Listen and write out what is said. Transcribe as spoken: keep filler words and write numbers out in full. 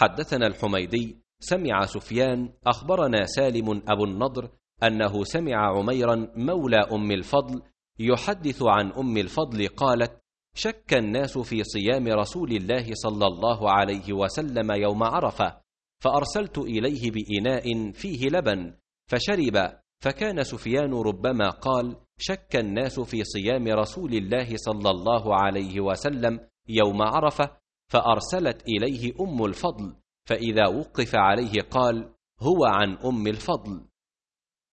حدثنا الحميدي سمع سفيان أخبرنا سالم أبو النضر أنه سمع عميرا مولى أم الفضل يحدث عن أم الفضل قالت: شك الناس في صيام رسول الله صلى الله عليه وسلم يوم عرفة، فأرسلت إليه بإناء فيه لبن فشرب، فكان سفيان ربما قال: شك الناس في صيام رسول الله صلى الله عليه وسلم يوم عرفة، فأرسلت إليه أم الفضل، فإذا وقف عليه قال: هو عن أم الفضل.